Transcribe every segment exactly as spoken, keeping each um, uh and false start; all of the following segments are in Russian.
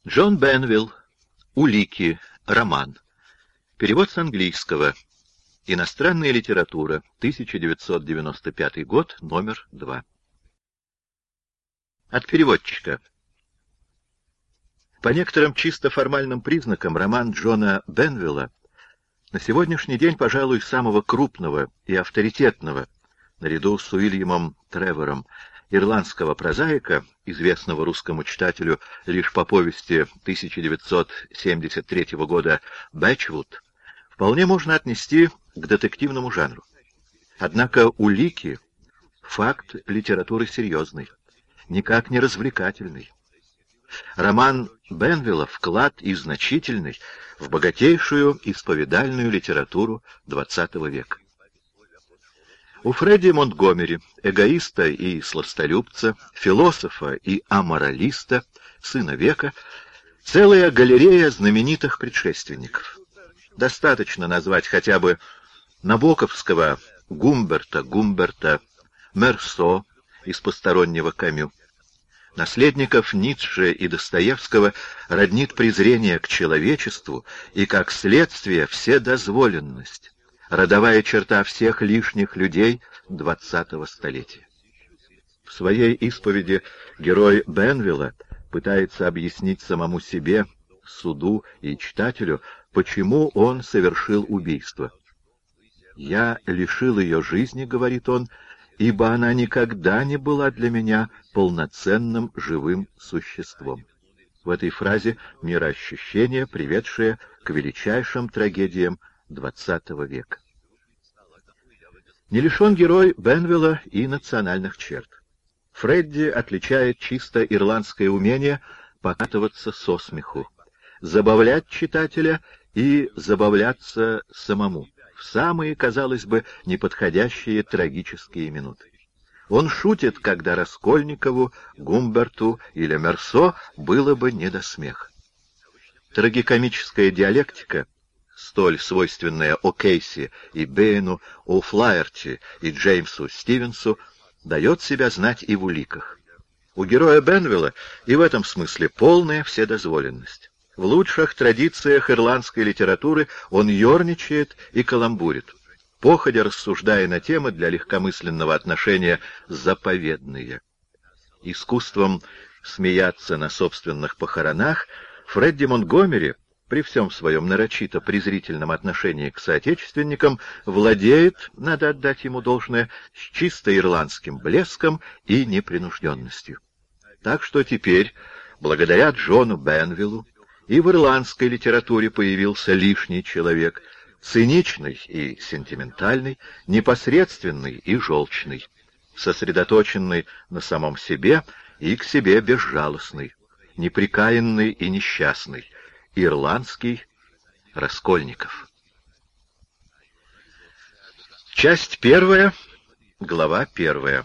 Джон Бенвилл. Улики. Роман. Перевод с английского. Иностранная литература. тысяча девятьсот девяносто пятый год. Номер два. От переводчика. По некоторым чисто формальным признакам роман Джона Бенвилла на сегодняшний день, пожалуй, самого крупного и авторитетного, наряду с Уильямом Тревором, ирландского прозаика, известного русскому читателю лишь по повести тысяча девятьсот семьдесят третьего года «Бэчвуд», вполне можно отнести к детективному жанру. Однако «Улики» — факт литературы серьезный, никак не развлекательный. Роман Бенвилла — вклад и значительный в богатейшую исповедальную литературу двадцатого века. У Фредди Монтгомери, эгоиста и сластолюбца, философа и аморалиста, сына века, целая галерея знаменитых предшественников. Достаточно назвать хотя бы набоковского Гумберта Гумберта, Мерсо из «Постороннего Камю». Наследников Ницше и Достоевского роднит презрение к человечеству и, как следствие, вседозволенность, родовая черта всех лишних людей двадцатого столетия. В своей исповеди герой Бенвилла пытается объяснить самому себе, суду и читателю, почему он совершил убийство. «Я лишил ее жизни, — говорит он, — ибо она никогда не была для меня полноценным живым существом». В этой фразе мироощущение, приведшее к величайшим трагедиям двадцатого века. Не лишен герой Бенвилла и национальных черт. Фредди отличает чисто ирландское умение покатываться со смеху, забавлять читателя и забавляться самому в самые, казалось бы, неподходящие трагические минуты. Он шутит, когда Раскольникову, Гумберту или Мерсо было бы не до смеха. Трагикомическая диалектика, столь свойственная О'Кейси и Бэйну, О'Флаерти и Джеймсу Стивенсу, дает себя знать и в уликах. У героя Бенвилла и в этом смысле полная вседозволенность. В лучших традициях ирландской литературы он ерничает и каламбурит, походя рассуждая на темы для легкомысленного отношения заповедные. Искусством смеяться на собственных похоронах Фредди Монтгомери, при всем своем нарочито презрительном отношении к соотечественникам, владеет, надо отдать ему должное, с чисто ирландским блеском и непринужденностью. Так что теперь, благодаря Джону Бенвиллу, и в ирландской литературе появился лишний человек, циничный и сентиментальный, непосредственный и желчный, сосредоточенный на самом себе и к себе безжалостный, непрекаянный и несчастный, ирландский Раскольников. Часть первая, глава первая.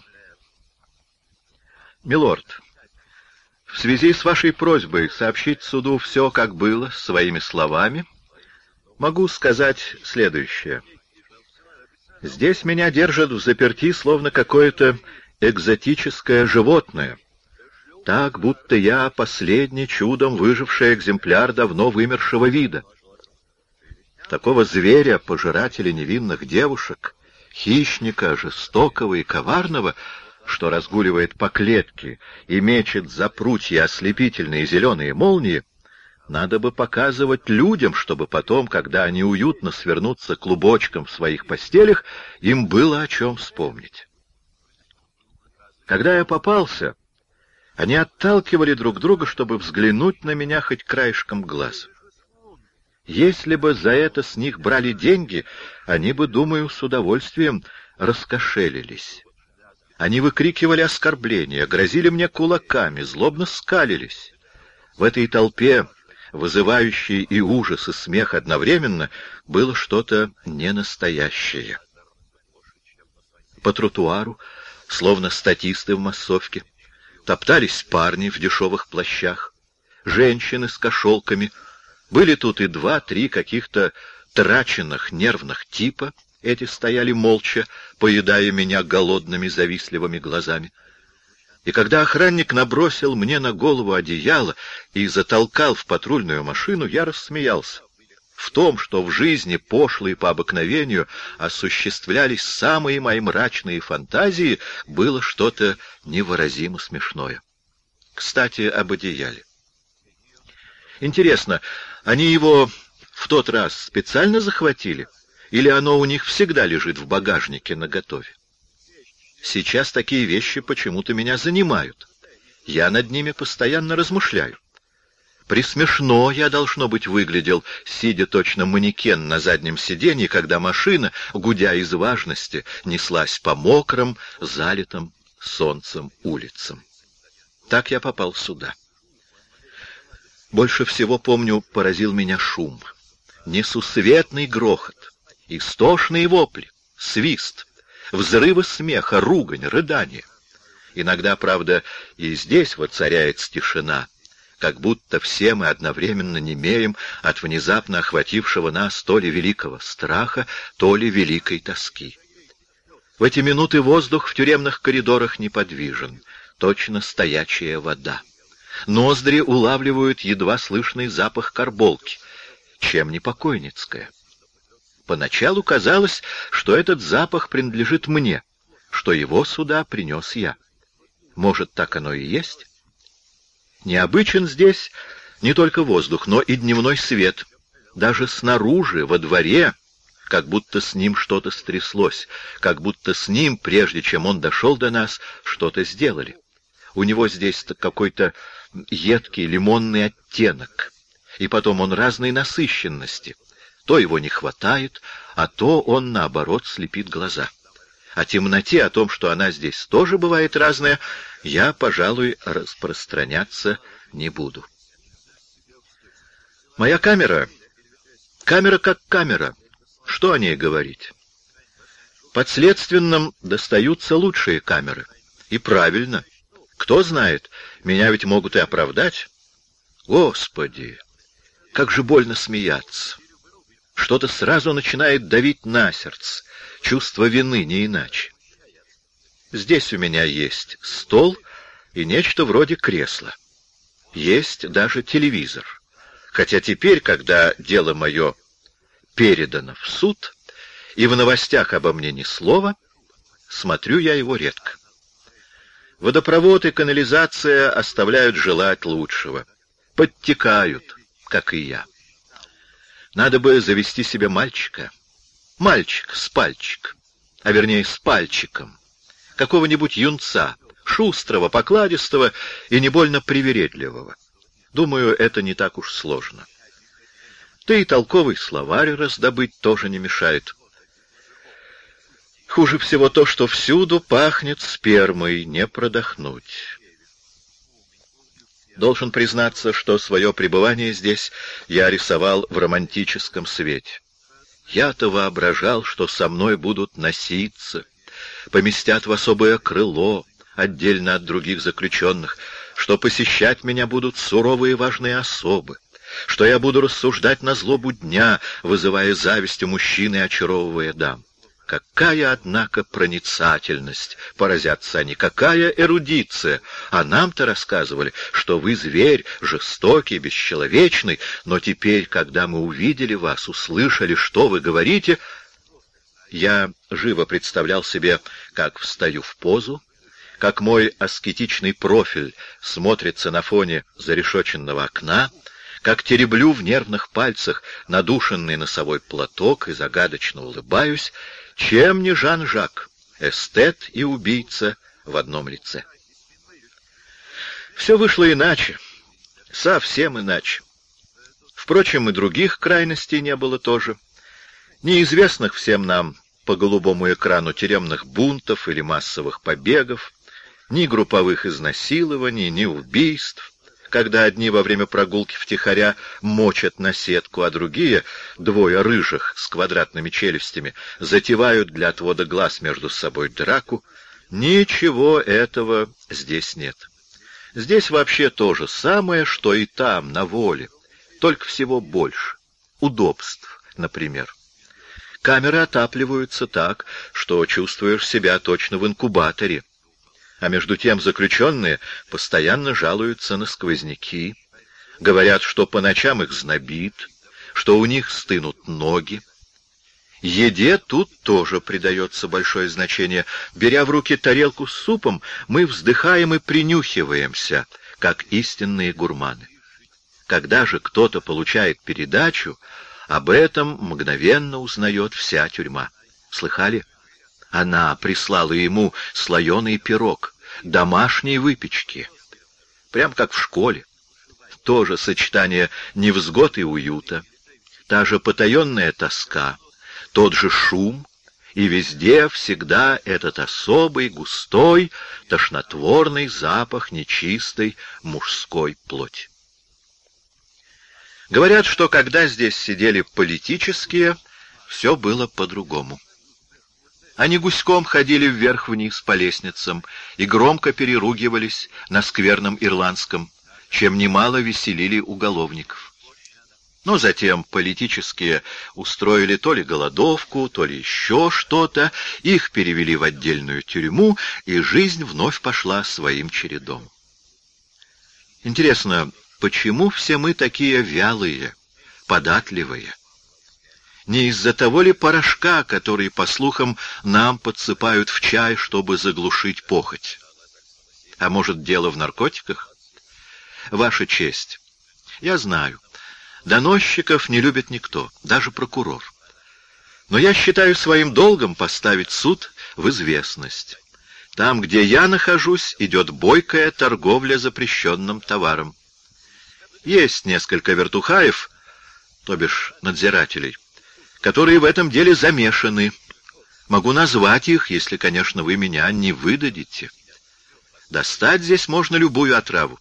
Милорд, в связи с вашей просьбой сообщить суду все, как было, своими словами, могу сказать следующее. Здесь меня держат в заперти, словно какое-то экзотическое животное, так, будто я последний чудом выживший экземпляр давно вымершего вида. Такого зверя, пожирателя невинных девушек, хищника, жестокого и коварного, что разгуливает по клетке и мечет за прутья ослепительные зеленые молнии, надо бы показывать людям, чтобы потом, когда они уютно свернутся клубочком в своих постелях, им было о чем вспомнить. Когда я попался, они отталкивали друг друга, чтобы взглянуть на меня хоть краешком глаз. Если бы за это с них брали деньги, они бы, думаю, с удовольствием раскошелились. Они выкрикивали оскорбления, грозили мне кулаками, злобно скалились. В этой толпе, вызывающей и ужас, и смех одновременно, было что-то ненастоящее. По тротуару, словно статисты в массовке, топтались парни в дешевых плащах, женщины с кошелками. Были тут и два-три каких-то траченных нервных типа. Эти стояли молча, поедая меня голодными завистливыми глазами. И когда охранник набросил мне на голову одеяло и затолкал в патрульную машину, я рассмеялся. В том, что в жизни пошлые по обыкновению осуществлялись самые мои мрачные фантазии, было что-то невыразимо смешное. Кстати, об одеяле. Интересно, они его в тот раз специально захватили, или оно у них всегда лежит в багажнике наготове? Сейчас такие вещи почему-то меня занимают. Я над ними постоянно размышляю. Присмешно я, должно быть, выглядел, сидя точно манекен на заднем сиденье, когда машина, гудя из важности, неслась по мокрым, залитым солнцем улицам. Так я попал сюда. Больше всего, помню, поразил меня шум. Несусветный грохот, истошные вопли, свист, взрывы смеха, ругань, рыдания. Иногда, правда, и здесь воцаряется тишина, как будто все мы одновременно немеем от внезапно охватившего нас то ли великого страха, то ли великой тоски. В эти минуты воздух в тюремных коридорах неподвижен, точно стоячая вода. Ноздри улавливают едва слышный запах карболки, чем не покойницкая. Поначалу казалось, что этот запах принадлежит мне, что его сюда принес я. Может, так оно и есть? Необычен здесь не только воздух, но и дневной свет. Даже снаружи, во дворе, как будто с ним что-то стряслось, как будто с ним, прежде чем он дошел до нас, что-то сделали. У него здесь какой-то едкий лимонный оттенок, и потом он разной насыщенности. То его не хватает, а то он, наоборот, слепит глаза. О темноте, о том, что она здесь тоже бывает разная, я, пожалуй, распространяться не буду. Моя камера, камера как камера, что о ней говорить? Подследственным достаются лучшие камеры. И правильно. Кто знает, меня ведь могут и оправдать. Господи, как же больно смеяться. Что-то сразу начинает давить на сердце, чувство вины, не иначе. Здесь у меня есть стол и нечто вроде кресла. Есть даже телевизор. Хотя теперь, когда дело мое передано в суд, и в новостях обо мне ни слова, смотрю я его редко. Водопровод и канализация оставляют желать лучшего. Подтекают, как и я. Надо бы завести себе мальчика. Мальчик с пальчик, а вернее с пальчиком. Какого-нибудь юнца, шустрого, покладистого и не больно привередливого. Думаю, это не так уж сложно. Да и толковый словарь раздобыть тоже не мешает. Хуже всего то, что всюду пахнет спермой, не продохнуть. Должен признаться, что свое пребывание здесь я рисовал в романтическом свете. Я-то воображал, что со мной будут носиться, поместят в особое крыло, отдельно от других заключенных, что посещать меня будут суровые важные особы, что я буду рассуждать на злобу дня, вызывая зависть у мужчин и очаровывая дам. Какая, однако, проницательность, поразятся они, какая эрудиция! А нам-то рассказывали, что вы зверь, жестокий, бесчеловечный, но теперь, когда мы увидели вас, услышали, что вы говорите, я живо представлял себе, как встаю в позу, как мой аскетичный профиль смотрится на фоне зарешоченного окна, как тереблю в нервных пальцах надушенный носовой платок и загадочно улыбаюсь, чем не Жан-Жак, эстет и убийца в одном лице. Все вышло иначе, совсем иначе. Впрочем, и других крайностей не было тоже. Неизвестных всем нам по голубому экрану тюремных бунтов или массовых побегов, ни групповых изнасилований, ни убийств, когда одни во время прогулки втихаря мочат на сетку, а другие, двое рыжих с квадратными челюстями, затевают для отвода глаз между собой драку. Ничего этого здесь нет. Здесь вообще то же самое, что и там, на воле, только всего больше. Удобств, например. Камеры отапливаются так, что чувствуешь себя точно в инкубаторе. А между тем заключенные постоянно жалуются на сквозняки, говорят, что по ночам их знобит, что у них стынут ноги. Еде тут тоже придается большое значение. Беря в руки тарелку с супом, мы вздыхаем и принюхиваемся, как истинные гурманы. Когда же кто-то получает передачу, об этом мгновенно узнает вся тюрьма. Слыхали? Она прислала ему слоеный пирог, домашней выпечки. Прям как в школе. тоже сочетание невзгод и уюта, та же потаенная тоска, тот же шум, и везде всегда этот особый, густой, тошнотворный запах нечистой мужской плоти. Говорят, что когда здесь сидели политические, все было по-другому. Они гуськом ходили вверх-вниз по лестницам и громко переругивались на скверном ирландском, чем немало веселили уголовников. Но затем политические устроили то ли голодовку, то ли еще что-то, их перевели в отдельную тюрьму, и жизнь вновь пошла своим чередом. Интересно, почему все мы такие вялые, податливые? Не из-за того ли порошка, который, по слухам, нам подсыпают в чай, чтобы заглушить похоть? А может, дело в наркотиках? Ваша честь, я знаю, доносчиков не любит никто, даже прокурор. Но я считаю своим долгом поставить суд в известность. Там, где я нахожусь, идет бойкая торговля запрещенным товаром. Есть несколько вертухаев, то бишь надзирателей, которые в этом деле замешаны. Могу назвать их, если, конечно, вы меня не выдадите. Достать здесь можно любую отраву.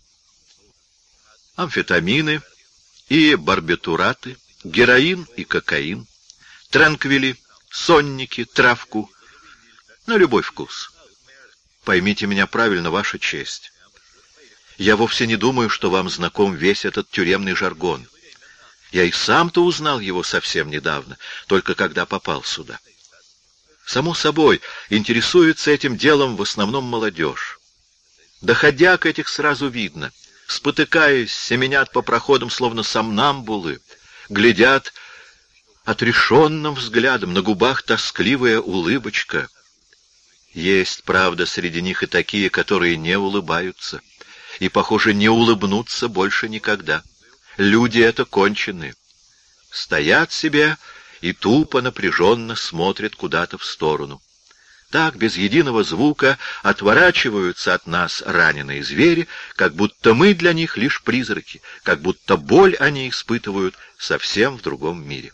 Амфетамины и барбитураты, героин и кокаин, транквили, сонники, травку, на любой вкус. Поймите меня правильно, Ваша честь. Я вовсе не думаю, что вам знаком весь этот тюремный жаргон. Я и сам-то узнал его совсем недавно, только когда попал сюда. Само собой, интересуется этим делом в основном молодежь. Доходяг этих сразу видно. Спотыкаясь, семенят по проходам, словно сомнамбулы, глядят отрешенным взглядом, на губах тоскливая улыбочка. Есть, правда, среди них и такие, которые не улыбаются, и, похоже, не улыбнутся больше никогда. Люди это кончены. Стоят себе и тупо, напряженно смотрят куда-то в сторону. Так, без единого звука, отворачиваются от нас раненые звери, как будто мы для них лишь призраки, как будто боль они испытывают совсем в другом мире.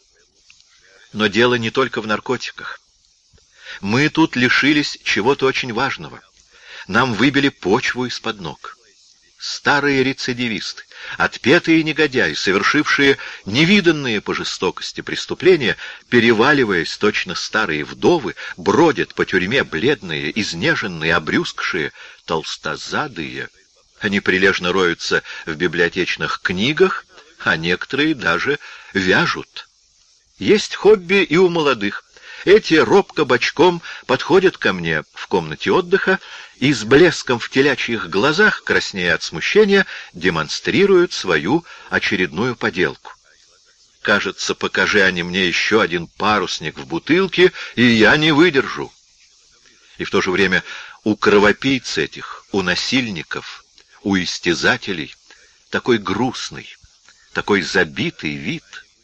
Но дело не только в наркотиках. Мы тут лишились чего-то очень важного. Нам выбили почву из-под ног. Старые рецидивисты, отпетые негодяи, совершившие невиданные по жестокости преступления, переваливаясь точно старые вдовы, бродят по тюрьме бледные, изнеженные, обрюзгшие, толстозадые. Они прилежно роются в библиотечных книгах, а некоторые даже вяжут. Есть хобби и у молодых. Эти робко бочком подходят ко мне в комнате отдыха и с блеском в телячьих глазах, краснея от смущения, демонстрируют свою очередную поделку. Кажется, покажи они мне еще один парусник в бутылке, и я не выдержу. И в то же время у кровопийц этих, у насильников, у истязателей такой грустный, такой забитый вид.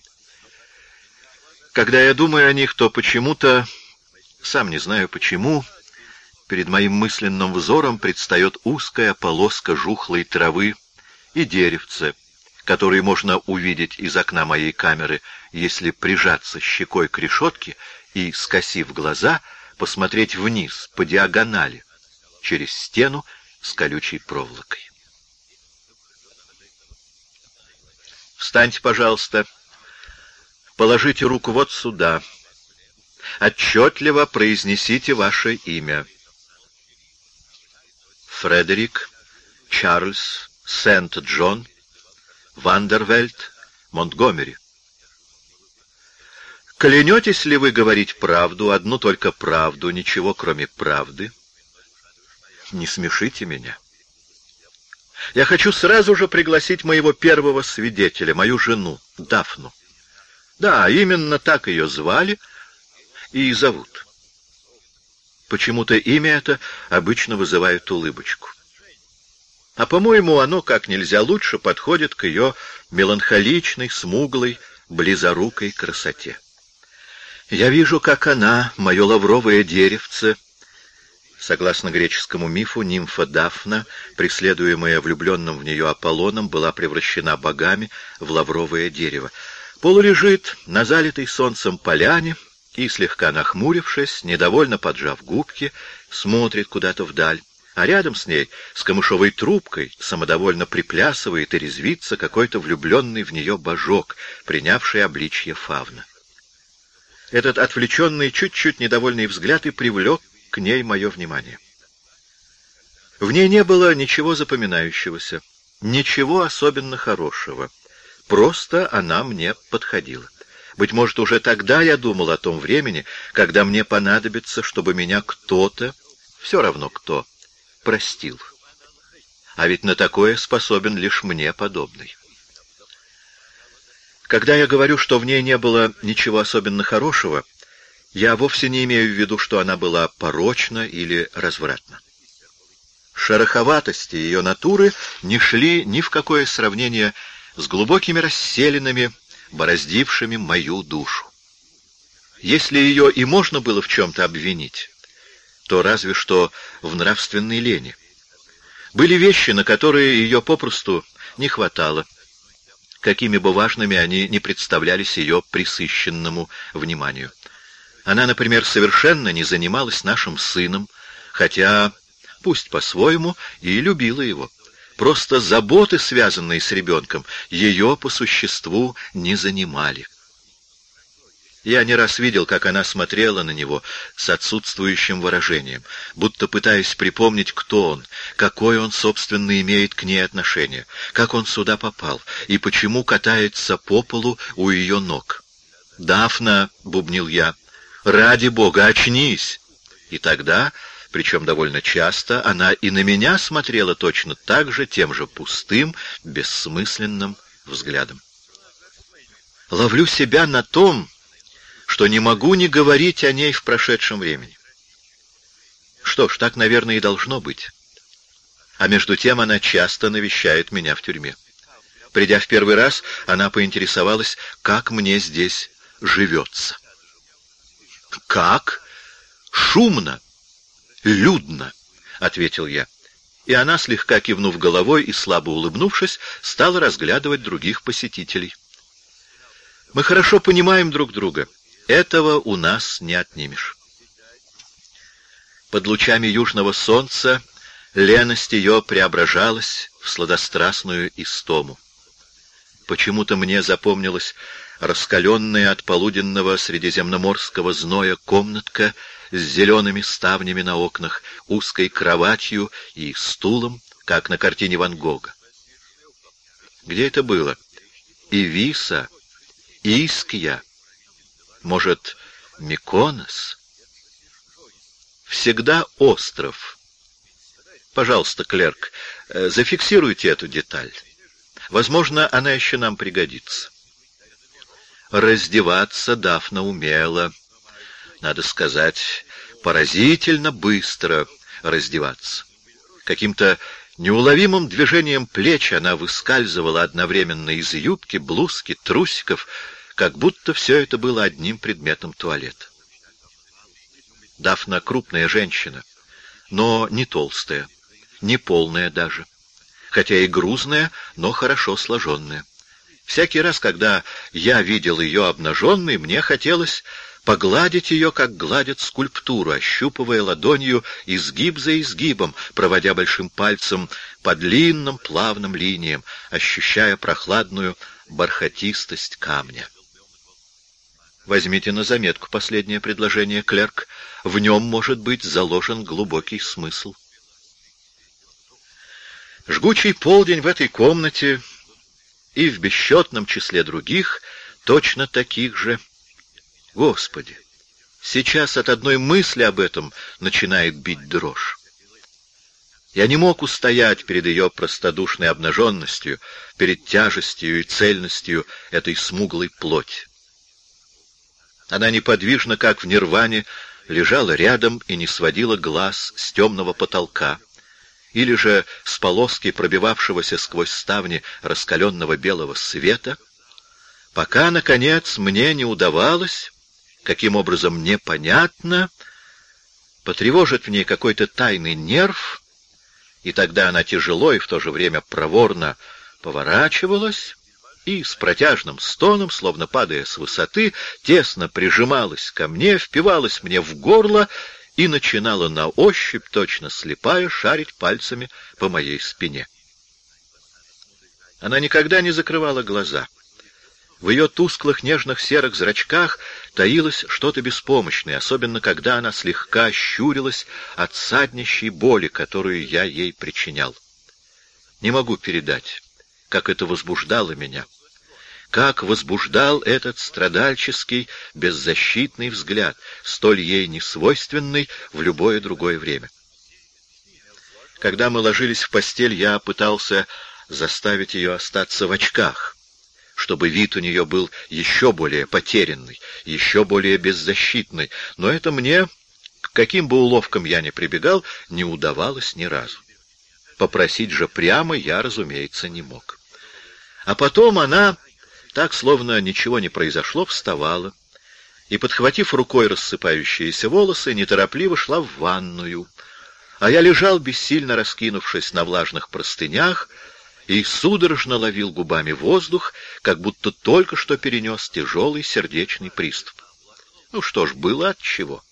Когда я думаю о них, то почему-то, сам не знаю почему, перед моим мысленным взором предстает узкая полоска жухлой травы и деревце, которые можно увидеть из окна моей камеры, если прижаться щекой к решетке и, скосив глаза, посмотреть вниз по диагонали, через стену с колючей проволокой. Встаньте, пожалуйста. Положите руку вот сюда. Отчетливо произнесите ваше имя. Фредерик Чарльз Сент-Джон Вандервельт Монтгомери. Клянетесь ли вы говорить правду, одну только правду, ничего кроме правды? Не смешите меня. Я хочу сразу же пригласить моего первого свидетеля, мою жену, Дафну. Да, именно так ее звали и зовут. Почему-то имя это обычно вызывает улыбочку. А, по-моему, оно как нельзя лучше подходит к ее меланхоличной, смуглой, близорукой красоте. Я вижу, как она, мое лавровое деревце, согласно греческому мифу, нимфа Дафна, преследуемая влюбленным в нее Аполлоном, была превращена богами в лавровое дерево. Полулежит на залитой солнцем поляне и, слегка нахмурившись, недовольно поджав губки, смотрит куда-то вдаль, а рядом с ней, с камышовой трубкой, самодовольно приплясывает и резвится какой-то влюбленный в нее божок, принявший обличье фавна. Этот отвлеченный, чуть-чуть недовольный взгляд и привлек к ней мое внимание. В ней не было ничего запоминающегося, ничего особенно хорошего. Просто она мне подходила. Быть может, уже тогда я думал о том времени, когда мне понадобится, чтобы меня кто-то, все равно кто, простил. А ведь на такое способен лишь мне подобный. Когда я говорю, что в ней не было ничего особенно хорошего, я вовсе не имею в виду, что она была порочна или развратна. Шероховатости ее натуры не шли ни в какое сравнение с глубокими расселинами, бороздившими мою душу. Если ее и можно было в чем-то обвинить, то разве что в нравственной лени. Были вещи, на которые ее попросту не хватало, какими бы важными они ни представлялись ее пресыщенному вниманию. Она, например, совершенно не занималась нашим сыном, хотя, пусть по-своему, и любила его. Просто заботы, связанные с ребенком, ее по существу не занимали. Я не раз видел, как она смотрела на него с отсутствующим выражением, будто пытаясь припомнить, кто он, какое он, собственно, имеет к ней отношение, как он сюда попал и почему катается по полу у ее ног. «Дафна», — бубнил я, — «ради Бога, очнись!» И тогда, причем довольно часто, она и на меня смотрела точно так же, тем же пустым, бессмысленным взглядом. Ловлю себя на том, что не могу не говорить о ней в прошедшем времени. Что ж, так, наверное, и должно быть. А между тем она часто навещает меня в тюрьме. Придя в первый раз, она поинтересовалась, как мне здесь живется. «Как? Шумно, людно», — ответил я. И она, слегка кивнув головой и слабо улыбнувшись, стала разглядывать других посетителей. Мы хорошо понимаем друг друга. Этого у нас не отнимешь. Под лучами южного солнца леность ее преображалась в сладострастную истому. Почему-то мне запомнилась раскаленная от полуденного средиземноморского зноя комнатка с зелеными ставнями на окнах, узкой кроватью и стулом, как на картине Ван Гога. Где это было? Ивиса? Искья? Может, Миконос? Всегда остров. Пожалуйста, клерк, зафиксируйте эту деталь. Возможно, она еще нам пригодится. Раздеваться Дафна умела. Надо сказать, поразительно быстро раздеваться. Каким-то неуловимым движением плеч она выскальзывала одновременно из юбки, блузки, трусиков, как будто все это было одним предметом туалета. Дафна крупная женщина, но не толстая, не полная даже, хотя и грузная, но хорошо сложенная. Всякий раз, когда я видел ее обнаженной, мне хотелось погладить ее, как гладят скульптуру, ощупывая ладонью изгиб за изгибом, проводя большим пальцем по длинным плавным линиям, ощущая прохладную бархатистость камня. Возьмите на заметку последнее предложение, клерк. В нем, может быть, заложен глубокий смысл. Жгучий полдень в этой комнате и в бесчетном числе других, точно таких же. Господи, сейчас от одной мысли об этом начинает бить дрожь. Я не мог устоять перед ее простодушной обнаженностью, перед тяжестью и цельностью этой смуглой плоти. Она неподвижно, как в нирване, лежала рядом и не сводила глаз с темного потолка, или же с полоски пробивавшегося сквозь ставни раскаленного белого света, пока, наконец, мне не удавалось, каким образом непонятно, потревожить в ней какой-то тайный нерв, и тогда она тяжело и в то же время проворно поворачивалась и с протяжным стоном, словно падая с высоты, тесно прижималась ко мне, впивалась мне в горло и начинала на ощупь, точно слепая, шарить пальцами по моей спине. Она никогда не закрывала глаза. В ее тусклых нежных серых зрачках таилось что-то беспомощное, особенно когда она слегка щурилась от саднищей боли, которую я ей причинял. Не могу передать, как это возбуждало меня, как возбуждал этот страдальческий, беззащитный взгляд, столь ей несвойственный в любое другое время. Когда мы ложились в постель, я пытался заставить ее остаться в очках, чтобы вид у нее был еще более потерянный, еще более беззащитный, но это мне, к каким бы уловкам я ни прибегал, не удавалось ни разу. Попросить же прямо я, разумеется, не мог. А потом она, так словно ничего не произошло, вставала и, подхватив рукой рассыпающиеся волосы, неторопливо шла в ванную, а я лежал, бессильно раскинувшись на влажных простынях, и судорожно ловил губами воздух, как будто только что перенес тяжелый сердечный приступ. Ну что ж, было отчего.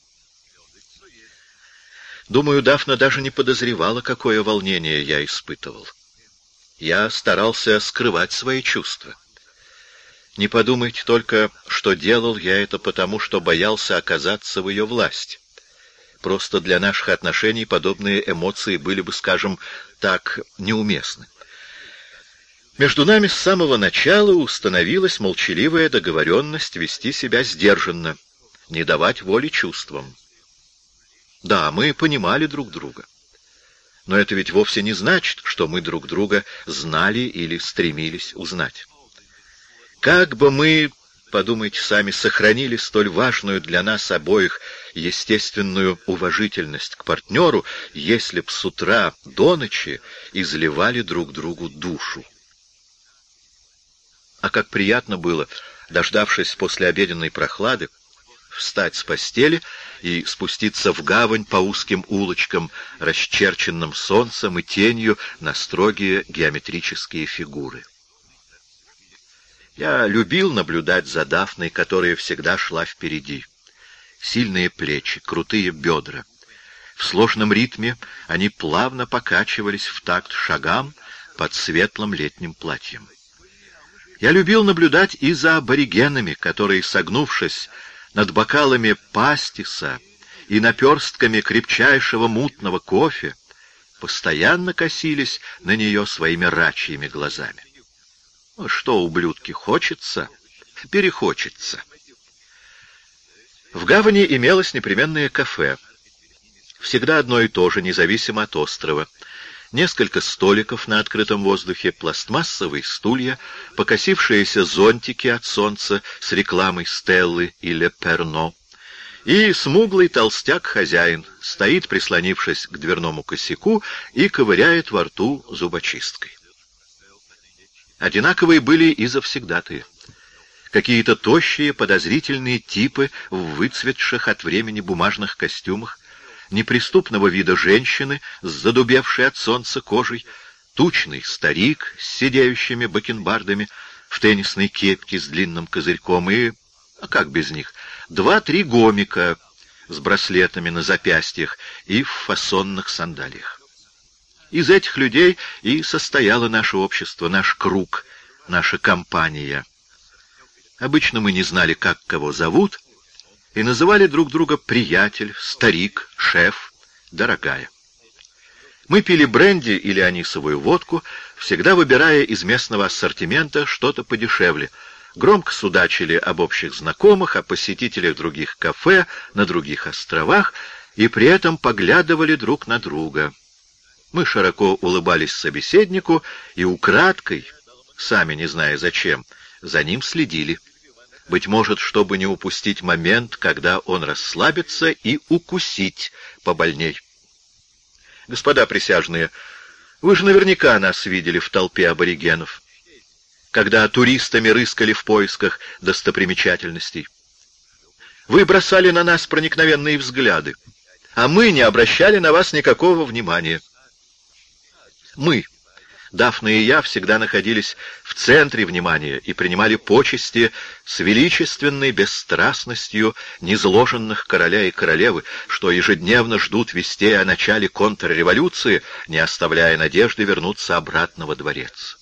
Думаю, Дафна даже не подозревала, какое волнение я испытывал. Я старался скрывать свои чувства. Не подумайте только, что делал я это потому, что боялся оказаться в ее власти. Просто для наших отношений подобные эмоции были бы, скажем так, неуместны. Между нами с самого начала установилась молчаливая договоренность вести себя сдержанно, не давать воли чувствам. Да, мы понимали друг друга. Но это ведь вовсе не значит, что мы друг друга знали или стремились узнать. Как бы мы, подумайте сами, сохранили столь важную для нас обоих естественную уважительность к партнеру, если б с утра до ночи изливали друг другу душу? А как приятно было, дождавшись послеобеденной прохлады, встать с постели и спуститься в гавань по узким улочкам, расчерченным солнцем и тенью на строгие геометрические фигуры. Я любил наблюдать за Дафной, которая всегда шла впереди. Сильные плечи, крутые бедра. В сложном ритме они плавно покачивались в такт шагам под светлым летним платьем. Я любил наблюдать и за аборигенами, которые, согнувшись над бокалами пастиса и наперстками крепчайшего мутного кофе, постоянно косились на нее своими рачьими глазами. Что, ублюдки, хочется? Перехочется. В гавани имелось непременное кафе. Всегда одно и то же, независимо от острова. Несколько столиков на открытом воздухе, пластмассовые стулья, покосившиеся зонтики от солнца с рекламой Стеллы или Перно. И смуглый толстяк-хозяин стоит, прислонившись к дверному косяку, и ковыряет во рту зубочисткой. Одинаковые были и завсегдатые. Какие-то тощие, подозрительные типы в выцветших от времени бумажных костюмах, неприступного вида женщины с задубевшей от солнца кожей, тучный старик с сидеющими бакенбардами, в теннисной кепке с длинным козырьком и, а как без них, два-три гомика с браслетами на запястьях и в фасонных сандалиях. Из этих людей и состояло наше общество, наш круг, наша компания. Обычно мы не знали, как кого зовут, и называли друг друга приятель, старик, шеф, дорогая. Мы пили бренди или анисовую водку, всегда выбирая из местного ассортимента что-то подешевле, громко судачили об общих знакомых, о посетителях других кафе, на других островах, и при этом поглядывали друг на друга. Мы широко улыбались собеседнику и украдкой, сами не зная зачем, за ним следили. Быть может, чтобы не упустить момент, когда он расслабится, и укусить побольней. Господа присяжные, вы же наверняка нас видели в толпе аборигенов, когда туристами рыскали в поисках достопримечательностей. Вы бросали на нас проникновенные взгляды, а мы не обращали на вас никакого внимания. Мы, Дафна и я, всегда находились в центре внимания и принимали почести с величественной бесстрастностью низложенных короля и королевы, что ежедневно ждут вестей о начале контрреволюции, не оставляя надежды вернуться обратно во дворец.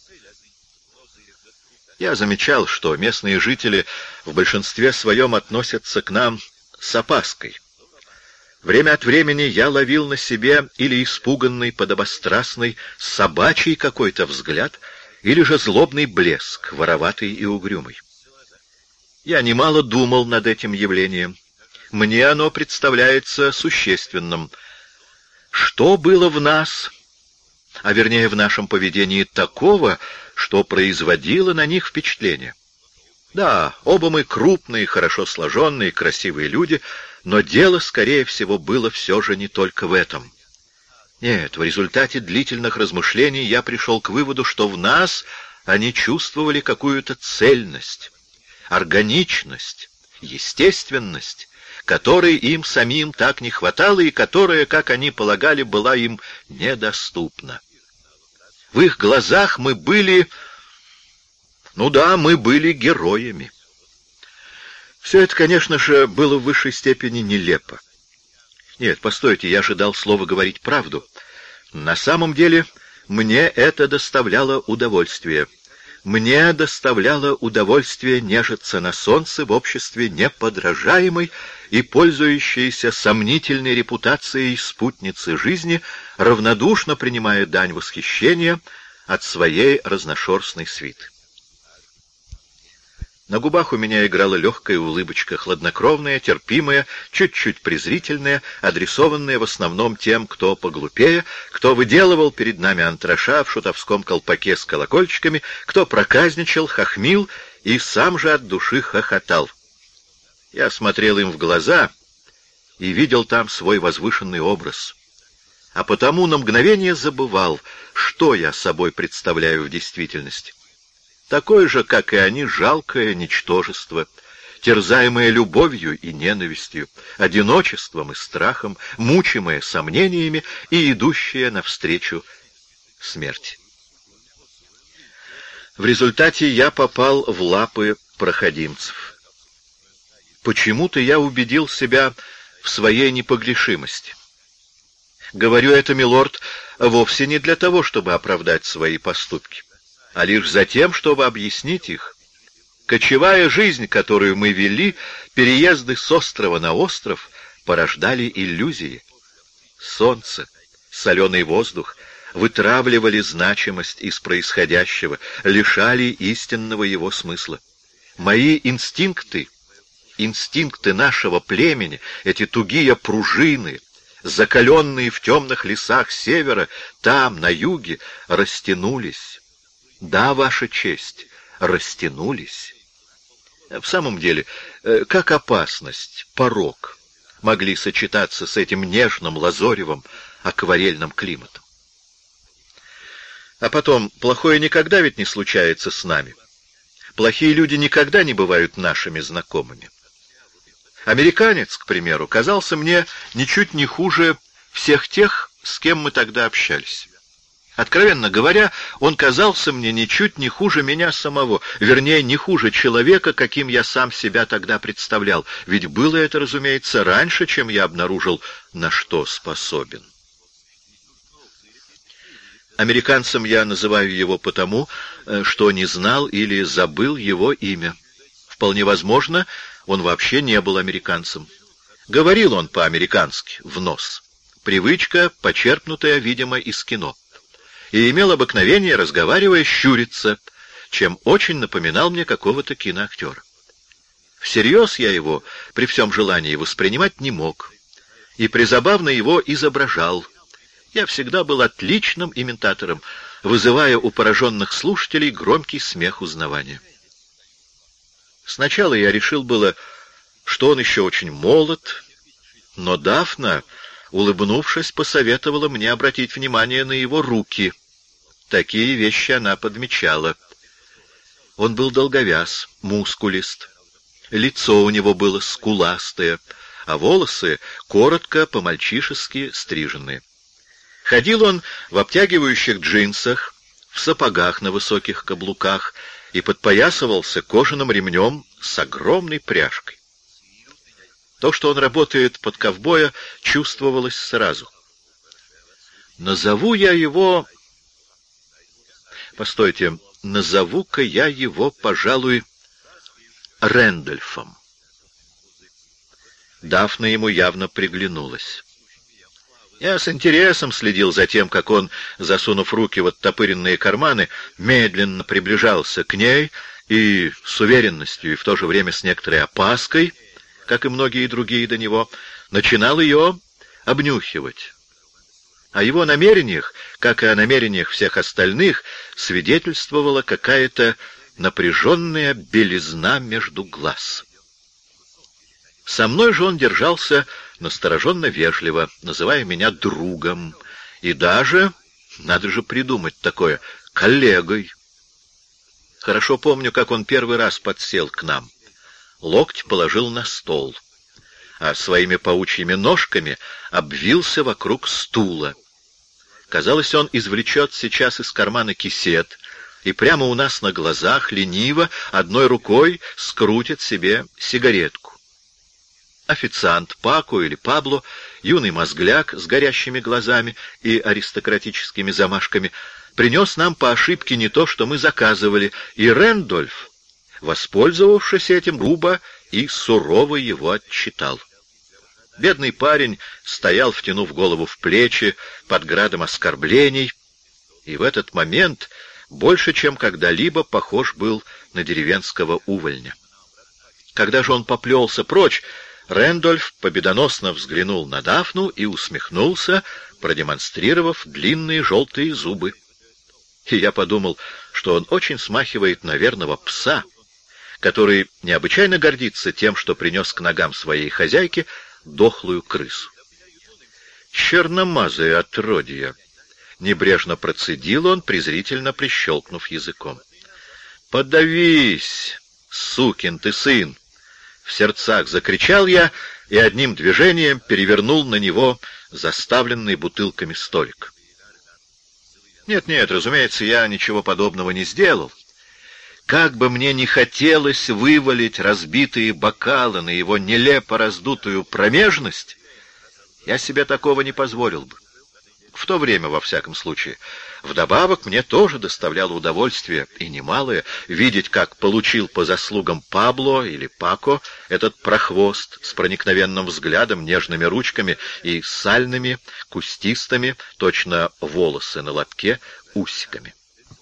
Я замечал, что местные жители в большинстве своем относятся к нам с опаской. Время от времени я ловил на себе или испуганный, подобострастный, собачий какой-то взгляд, или же злобный блеск, вороватый и угрюмый. Я немало думал над этим явлением. Мне оно представляется существенным. Что было в нас, а вернее в нашем поведении такого, что производило на них впечатление? Да, оба мы крупные, хорошо сложенные, красивые люди, но дело, скорее всего, было все же не только в этом. Нет, в результате длительных размышлений я пришел к выводу, что в нас они чувствовали какую-то цельность, органичность, естественность, которой им самим так не хватало и которая, как они полагали, была им недоступна. В их глазах мы были... Ну да, мы были героями. Все это, конечно же, было в высшей степени нелепо. Нет, постойте, я ожидал слова говорить правду. На самом деле, мне это доставляло удовольствие. Мне доставляло удовольствие нежиться на солнце в обществе неподражаемой и пользующейся сомнительной репутацией спутницы жизни, равнодушно принимая дань восхищения от своей разношерстной свиты. На губах у меня играла легкая улыбочка, хладнокровная, терпимая, чуть-чуть презрительная, адресованная в основном тем, кто поглупее, кто выделывал перед нами антраша в шутовском колпаке с колокольчиками, кто проказничал, хохмил и сам же от души хохотал. Я смотрел им в глаза и видел там свой возвышенный образ, а потому на мгновение забывал, что я собой представляю в действительности. Такое же, как и они, жалкое ничтожество, терзаемое любовью и ненавистью, одиночеством и страхом, мучимое сомнениями и идущее навстречу смерти. В результате я попал в лапы проходимцев. Почему-то я убедил себя в своей непогрешимости. Говорю это, милорд, вовсе не для того, чтобы оправдать свои поступки, а лишь за тем, чтобы объяснить их. Кочевая жизнь, которую мы вели, переезды с острова на остров, порождали иллюзии. Солнце, соленый воздух вытравливали значимость из происходящего, лишали истинного его смысла. Мои инстинкты, инстинкты нашего племени, эти тугие пружины, закаленные в темных лесах севера, там, на юге, растянулись. Да, Ваша честь, растянулись. В самом деле, как опасность, порок могли сочетаться с этим нежным, лазоревым, акварельным климатом? А потом, плохое никогда ведь не случается с нами. Плохие люди никогда не бывают нашими знакомыми. Американец, к примеру, казался мне ничуть не хуже всех тех, с кем мы тогда общались. Откровенно говоря, он казался мне ничуть не хуже меня самого, вернее, не хуже человека, каким я сам себя тогда представлял, ведь было это, разумеется, раньше, чем я обнаружил, на что способен. Американцем я называю его потому, что не знал или забыл его имя. Вполне возможно, он вообще не был американцем. Говорил он по-американски, в нос. Привычка, почерпнутая, видимо, из кино. И имел обыкновение, разговаривая, щуриться, чем очень напоминал мне какого-то киноактера. Всерьез я его, при всем желании, воспринимать не мог, и призабавно его изображал, Я всегда был отличным имитатором, вызывая у пораженных слушателей громкий смех узнавания. Сначала я решил было, что он еще очень молод, но Дафна, улыбнувшись, посоветовала мне обратить внимание на его руки. Такие вещи она подмечала. Он был долговяз, мускулист. Лицо у него было скуластое, а волосы коротко, по-мальчишески стриженные. Ходил он в обтягивающих джинсах, в сапогах на высоких каблуках и подпоясывался кожаным ремнем с огромной пряжкой. То, что он работает под ковбоя, чувствовалось сразу. Назову я его... Постойте, назову-ка я его, пожалуй, Рэндольфом. Дафна ему явно приглянулась. Я с интересом следил за тем, как он, засунув руки в оттопыренные карманы, медленно приближался к ней и с уверенностью, и в то же время с некоторой опаской, как и многие другие до него, начинал ее обнюхивать. О его намерениях, как и о намерениях всех остальных, свидетельствовала какая-то напряженная белизна между глаз. Со мной же он держался настороженно вежливо, называя меня другом, и даже, надо же придумать такое, коллегой. Хорошо помню, как он первый раз подсел к нам. Локоть положил на стол, а своими паучьими ножками обвился вокруг стула. Казалось, он извлечет сейчас из кармана кисет и прямо у нас на глазах лениво одной рукой скрутит себе сигаретку. Официант Пако или Пабло, юный мозгляк с горящими глазами и аристократическими замашками, принес нам по ошибке не то, что мы заказывали, и Рэндольф, воспользовавшись этим, грубо и сурово его отчитал. Бедный парень стоял, втянув голову в плечи, под градом оскорблений, и в этот момент больше, чем когда-либо, похож был на деревенского увольня. Когда же он поплелся прочь, Рэндольф победоносно взглянул на Дафну и усмехнулся, продемонстрировав длинные желтые зубы. И я подумал, что он очень смахивает на верного пса, который необычайно гордится тем, что принес к ногам своей хозяйки дохлую крысу. «Черномазое отродье!» — небрежно процедил он, презрительно прищелкнув языком. «Подавись, сукин ты сын!» В сердцах закричал я и одним движением перевернул на него заставленный бутылками столик. Нет-нет, разумеется, я ничего подобного не сделал. Как бы мне ни хотелось вывалить разбитые бокалы на его нелепо раздутую промежность, я себе такого не позволил бы. В то время, во всяком случае. Вдобавок, мне тоже доставляло удовольствие, и немалое, видеть, как получил по заслугам Пабло или Пако этот прохвост с проникновенным взглядом, нежными ручками и сальными, кустистыми, точно волосы на лобке, усиками.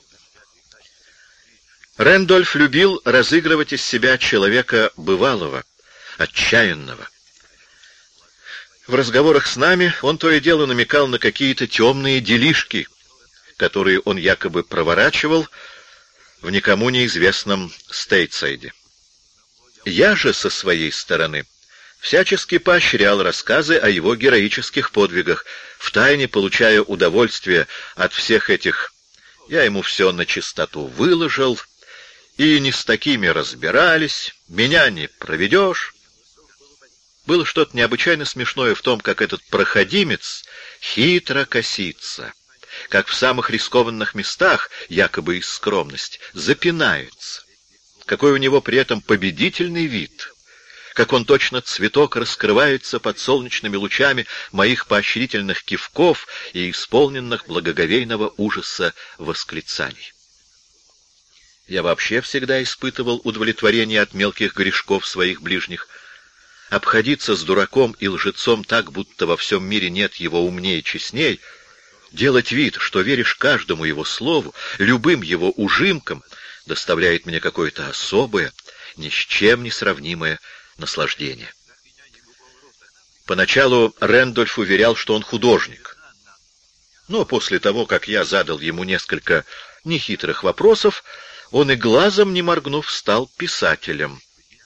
Рэндольф любил разыгрывать из себя человека бывалого, отчаянного. В разговорах с нами он то и дело намекал на какие-то темные делишки, которые он якобы проворачивал в никому неизвестном Стейтсайде. Я же со своей стороны всячески поощрял рассказы о его героических подвигах, втайне получая удовольствие от всех этих. Я ему все на чистоту выложил, и не с такими разбирались, меня не проведешь. Было что-то необычайно смешное в том, как этот проходимец хитро косится, как в самых рискованных местах, якобы из скромности, запинается, какой у него при этом победительный вид, как он точно цветок раскрывается под солнечными лучами моих поощрительных кивков и исполненных благоговейного ужаса восклицаний. Я вообще всегда испытывал удовлетворение от мелких грешков своих ближних. Обходиться с дураком и лжецом так, будто во всем мире нет его умнее и честней, делать вид, что веришь каждому его слову, любым его ужимкам, доставляет мне какое-то особое, ни с чем не сравнимое наслаждение. Поначалу Рэндольф уверял, что он художник. Но после того, как я задал ему несколько нехитрых вопросов, он и глазом не моргнув стал писателем.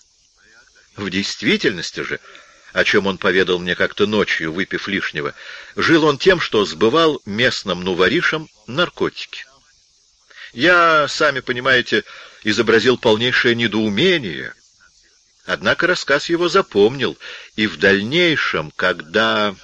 В действительности же, о чем он поведал мне как-то ночью, выпив лишнего, жил он тем, что сбывал местным нуворишам наркотики. Я, сами понимаете, изобразил полнейшее недоумение, однако рассказ его запомнил, и в дальнейшем, когда...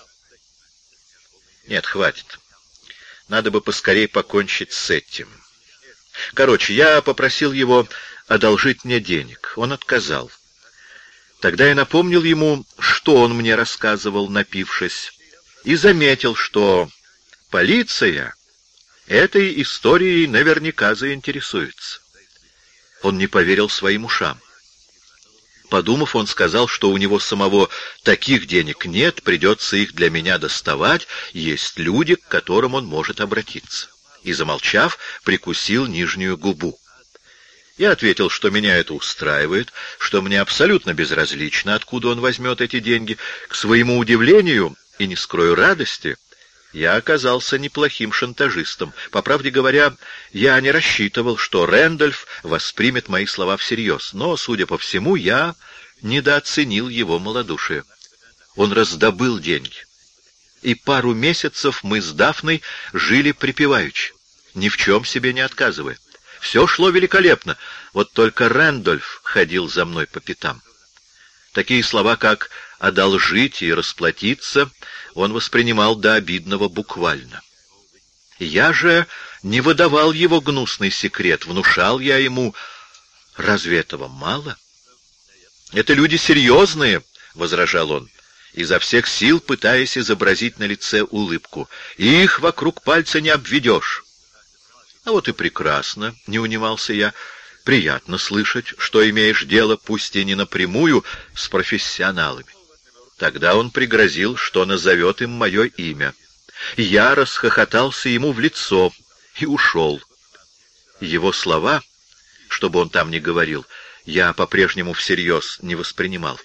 Нет, хватит. Надо бы поскорее покончить с этим. Короче, я попросил его одолжить мне денег. Он отказал. Тогда я напомнил ему, что он мне рассказывал, напившись, и заметил, что полиция этой историей наверняка заинтересуется. Он не поверил своим ушам. Подумав, он сказал, что у него самого таких денег нет, придется их для меня доставать, есть люди, к которым он может обратиться. И, замолчав, прикусил нижнюю губу. Я ответил, что меня это устраивает, что мне абсолютно безразлично, откуда он возьмет эти деньги. К своему удивлению, и не скрою радости, я оказался неплохим шантажистом. По правде говоря, я не рассчитывал, что Рэндольф воспримет мои слова всерьез, но, судя по всему, я недооценил его малодушие. Он раздобыл деньги, и пару месяцев мы с Дафной жили припеваючи, ни в чем себе не отказывая. Все шло великолепно, вот только Рэндольф ходил за мной по пятам. Такие слова, как «одолжить» и «расплатиться», он воспринимал до обидного буквально. Я же не выдавал его гнусный секрет, внушал я ему. Разве этого мало? «Это люди серьезные», — возражал он, изо всех сил пытаясь изобразить на лице улыбку. «Их вокруг пальца не обведешь». «А вот и прекрасно», — не унимался я. «Приятно слышать, что имеешь дело, пусть и не напрямую, с профессионалами». Тогда он пригрозил, что назовет им мое имя. Я расхохотался ему в лицо и ушел. Его слова, что бы он там ни говорил, я по-прежнему всерьез не воспринимал.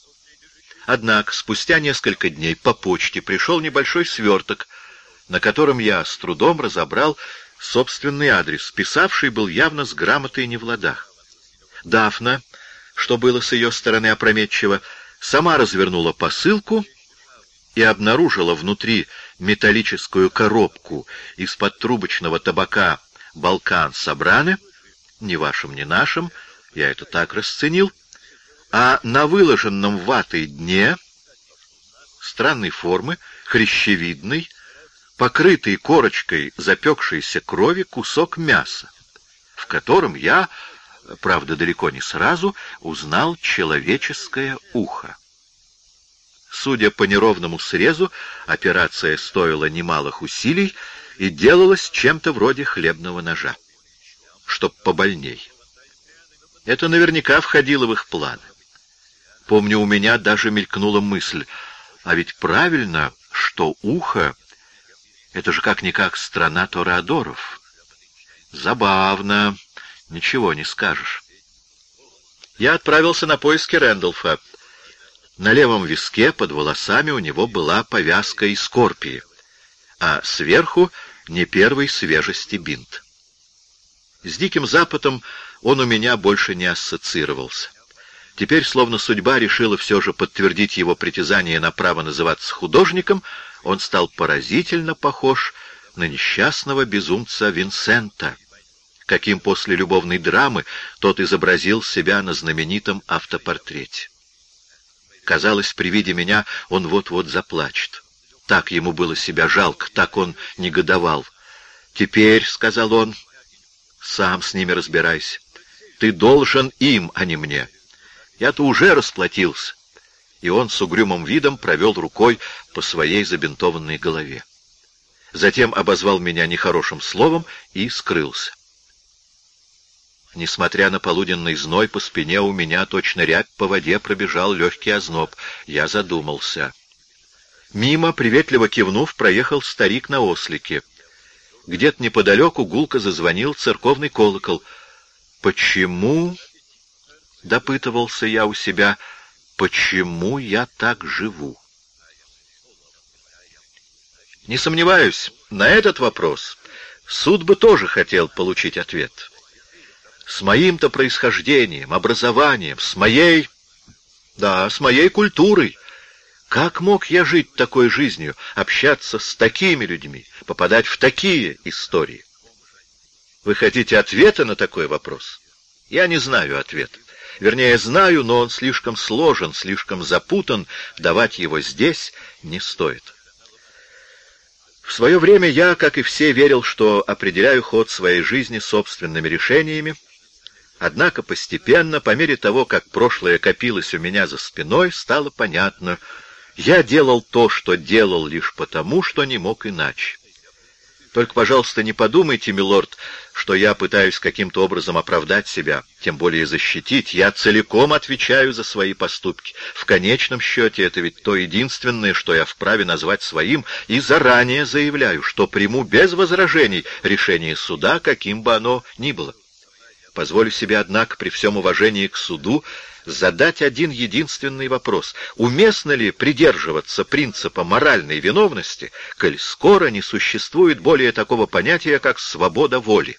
Однако спустя несколько дней по почте пришел небольшой сверток, на котором я с трудом разобрал собственный адрес. Писавший был явно с грамотой не в ладах. Дафна, что было с ее стороны опрометчиво, сама развернула посылку и обнаружила внутри металлическую коробку из-под трубочного табака «Балкан Собраны», ни вашим, ни нашим, я это так расценил, а на выложенном ватой дне, странной формы, хрящевидный, покрытый корочкой запекшейся крови кусок мяса, в котором я, правда, далеко не сразу, узнал человеческое ухо. Судя по неровному срезу, операция стоила немалых усилий и делалась чем-то вроде хлебного ножа, чтоб побольней. Это наверняка входило в их планы. Помню, у меня даже мелькнула мысль, а ведь правильно, что ухо — это же как-никак страна тореадоров. Забавно. Ничего не скажешь. Я отправился на поиски Рэндольфа. На левом виске под волосами у него была повязка из скорпии, а сверху не первой свежести бинт. С Диким Западом он у меня больше не ассоциировался. Теперь, словно судьба решила все же подтвердить его притязание на право называться художником, он стал поразительно похож на несчастного безумца Винсента, каким после любовной драмы тот изобразил себя на знаменитом автопортрете. Казалось, при виде меня он вот-вот заплачет. Так ему было себя жалко, так он негодовал. «Теперь, — сказал он, — сам с ними разбирайся. Ты должен им, а не мне. Я-то уже расплатился». И он с угрюмым видом провел рукой по своей забинтованной голове. Затем обозвал меня нехорошим словом и скрылся. Несмотря на полуденный зной, по спине у меня точно рябь по воде пробежал легкий озноб. Я задумался. Мимо, приветливо кивнув, проехал старик на ослике. Где-то неподалеку гулко зазвонил церковный колокол. «Почему?» — допытывался я у себя. «Почему я так живу?» Не сомневаюсь, на этот вопрос суд бы тоже хотел получить ответ. С моим-то происхождением, образованием, с моей... Да, с моей культурой. Как мог я жить такой жизнью, общаться с такими людьми, попадать в такие истории? Вы хотите ответа на такой вопрос? Я не знаю ответа. Вернее, знаю, но он слишком сложен, слишком запутан, давать его здесь не стоит. В свое время я, как и все, верил, что определяю ход своей жизни собственными решениями. Однако постепенно, по мере того, как прошлое копилось у меня за спиной, стало понятно, я делал то, что делал лишь потому, что не мог иначе. Только, пожалуйста, не подумайте, милорд, что я пытаюсь каким-то образом оправдать себя, тем более защитить. Я целиком отвечаю за свои поступки. В конечном счете, это ведь то единственное, что я вправе назвать своим, и заранее заявляю, что приму без возражений решение суда, каким бы оно ни было. Позволю себе, однако, при всем уважении к суду, задать один единственный вопрос. Уместно ли придерживаться принципа моральной виновности, коль скоро не существует более такого понятия, как свобода воли?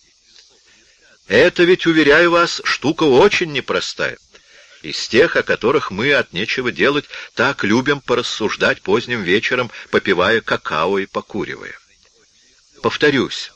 Это ведь, уверяю вас, штука очень непростая. Из тех, о которых мы от нечего делать так любим порассуждать поздним вечером, попивая какао и покуривая. Повторюсь,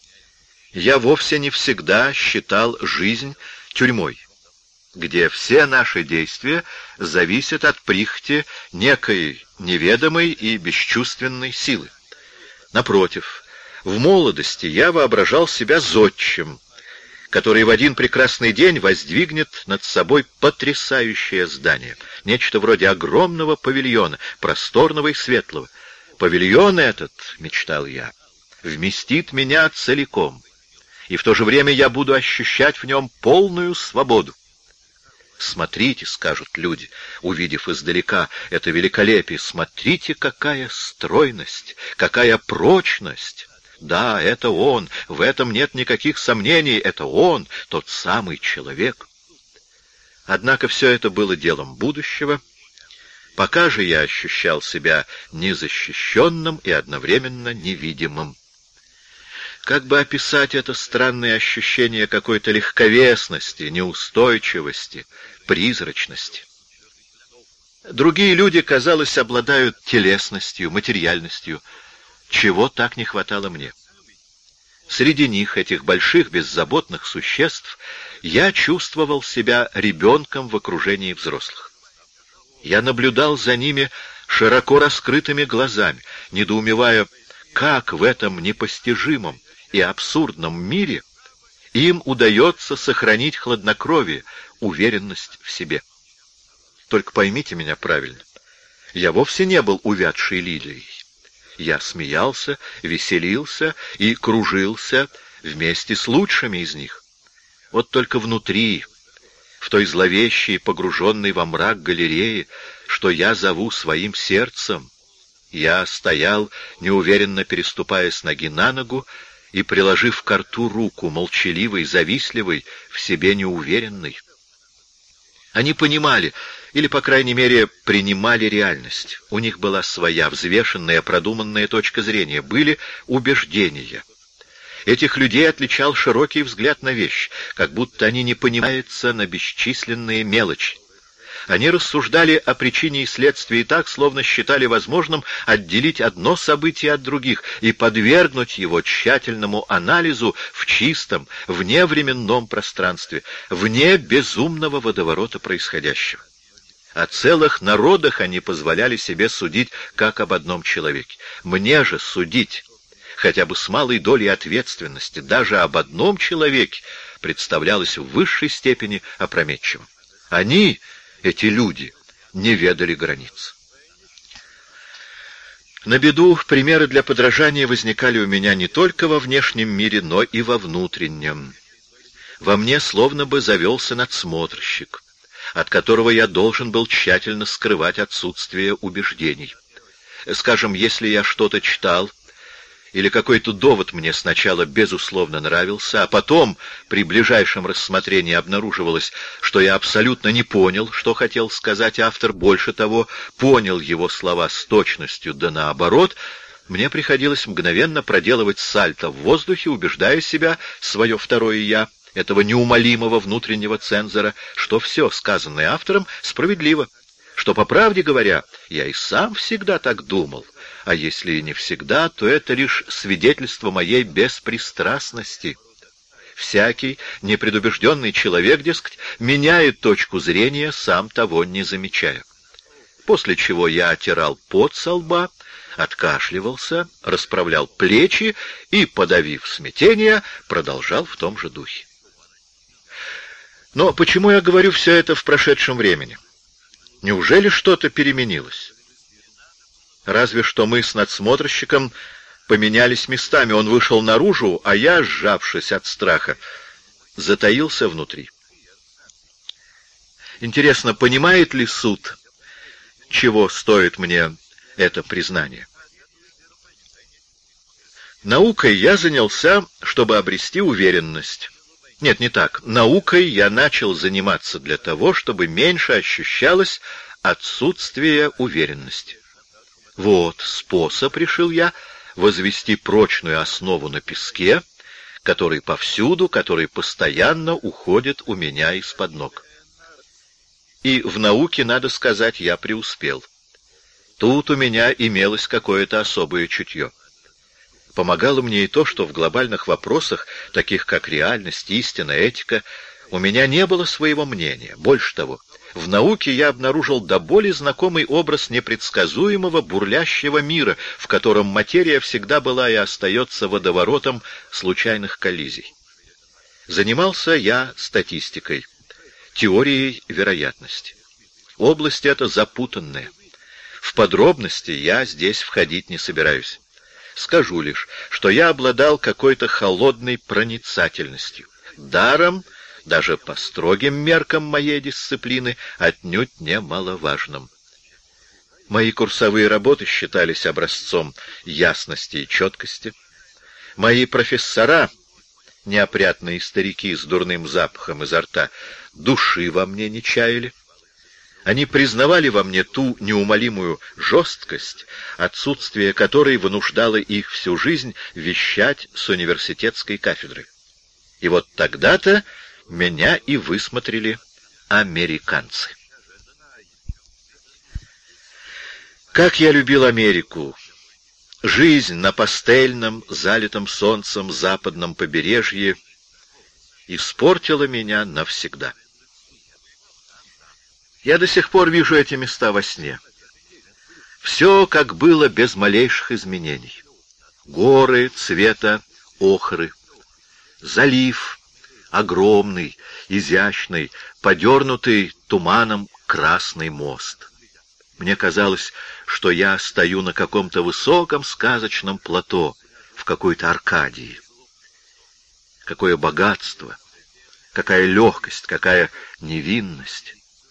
я вовсе не всегда считал жизнь тюрьмой, где все наши действия зависят от прихоти некой неведомой и бесчувственной силы. Напротив, в молодости я воображал себя зодчим, который в один прекрасный день воздвигнет над собой потрясающее здание, нечто вроде огромного павильона, просторного и светлого. Павильон этот, мечтал я, вместит меня целиком, и в то же время я буду ощущать в нем полную свободу. «Смотрите», — скажут люди, увидев издалека это великолепие, «смотрите, какая стройность, какая прочность! Да, это он, в этом нет никаких сомнений, это он, тот самый человек». Однако все это было делом будущего. Пока же я ощущал себя незащищенным и одновременно невидимым. Как бы описать это странное ощущение какой-то легковесности, неустойчивости, призрачности? Другие люди, казалось, обладают телесностью, материальностью, чего так не хватало мне. Среди них, этих больших беззаботных существ, я чувствовал себя ребенком в окружении взрослых. Я наблюдал за ними широко раскрытыми глазами, недоумевая, как в этом непостижимом и абсурдном мире им удается сохранить хладнокровие, уверенность в себе. Только поймите меня правильно, я вовсе не был увядшей лилией. Я смеялся, веселился и кружился вместе с лучшими из них. Вот только внутри, в той зловещей, погруженной во мрак галереи, что я зову своим сердцем, я стоял, неуверенно переступая с ноги на ногу, и, приложив к рту руку, молчаливый, завистливый, в себе неуверенный. Они понимали, или, по крайней мере, принимали реальность. У них была своя взвешенная, продуманная точка зрения, были убеждения. Этих людей отличал широкий взгляд на вещь, как будто они не понимаются на бесчисленные мелочи. Они рассуждали о причине и следствии так, словно считали возможным отделить одно событие от других и подвергнуть его тщательному анализу в чистом, вневременном пространстве, вне безумного водоворота происходящего. О целых народах они позволяли себе судить, как об одном человеке. Мне же судить, хотя бы с малой долей ответственности, даже об одном человеке, представлялось в высшей степени опрометчивым. Они... Эти люди не ведали границ. На беду примеры для подражания возникали у меня не только во внешнем мире, но и во внутреннем. Во мне словно бы завелся надсмотрщик, от которого я должен был тщательно скрывать отсутствие убеждений. Скажем, если я что-то читал, или какой-то довод мне сначала безусловно нравился, а потом при ближайшем рассмотрении обнаруживалось, что я абсолютно не понял, что хотел сказать автор, больше того, понял его слова с точностью да наоборот, Мне приходилось мгновенно проделывать сальто в воздухе, убеждая себя, свое второе «я», этого неумолимого внутреннего цензора, что все, сказанное автором, справедливо, что, по правде говоря, я и сам всегда так думал, а если и не всегда, то это лишь свидетельство моей беспристрастности. Всякий непредубежденный человек, дескать, меняет точку зрения, сам того не замечая. После чего я оттирал пот со лба, откашливался, расправлял плечи и, подавив смятение, продолжал в том же духе. Но почему я говорю все это в прошедшем времени? Неужели что-то переменилось? Разве что мы с надсмотрщиком поменялись местами. Он вышел наружу, а я, сжавшись от страха, затаился внутри. Интересно, понимает ли суд, чего стоит мне это признание? Наукой я занялся, чтобы обрести уверенность. Нет, не так. Наукой я начал заниматься для того, чтобы меньше ощущалось отсутствие уверенности. Вот способ, решил я, возвести прочную основу на песке, который повсюду, который постоянно уходит у меня из-под ног. И в науке, надо сказать, я преуспел. Тут у меня имелось какое-то особое чутье. Помогало мне и то, что в глобальных вопросах, таких как реальность, истина, этика, у меня не было своего мнения. Больше того, в науке я обнаружил до боли знакомый образ непредсказуемого бурлящего мира, в котором материя всегда была и остается водоворотом случайных коллизий. Занимался я статистикой, теорией вероятности. Область эта запутанная. В подробности я здесь входить не собираюсь. Скажу лишь, что я обладал какой-то холодной проницательностью, даром, даже по строгим меркам моей дисциплины, отнюдь немаловажным. Мои курсовые работы считались образцом ясности и четкости. Мои профессора, неопрятные старики с дурным запахом изо рта, души во мне не чаяли. Они признавали во мне ту неумолимую жесткость, отсутствие которой вынуждало их всю жизнь вещать с университетской кафедры. И вот тогда-то меня и высмотрели американцы. Как я любил Америку! Жизнь на пастельном, залитом солнцем западном побережье испортила меня навсегда. Я до сих пор вижу эти места во сне. Все, как было, без малейших изменений. Горы цвета охры, залив огромный, изящный, подернутый туманом красный мост. Мне казалось, что я стою на каком-то высоком сказочном плато, в какой-то Аркадии. Какое богатство, какая легкость, какая невинность!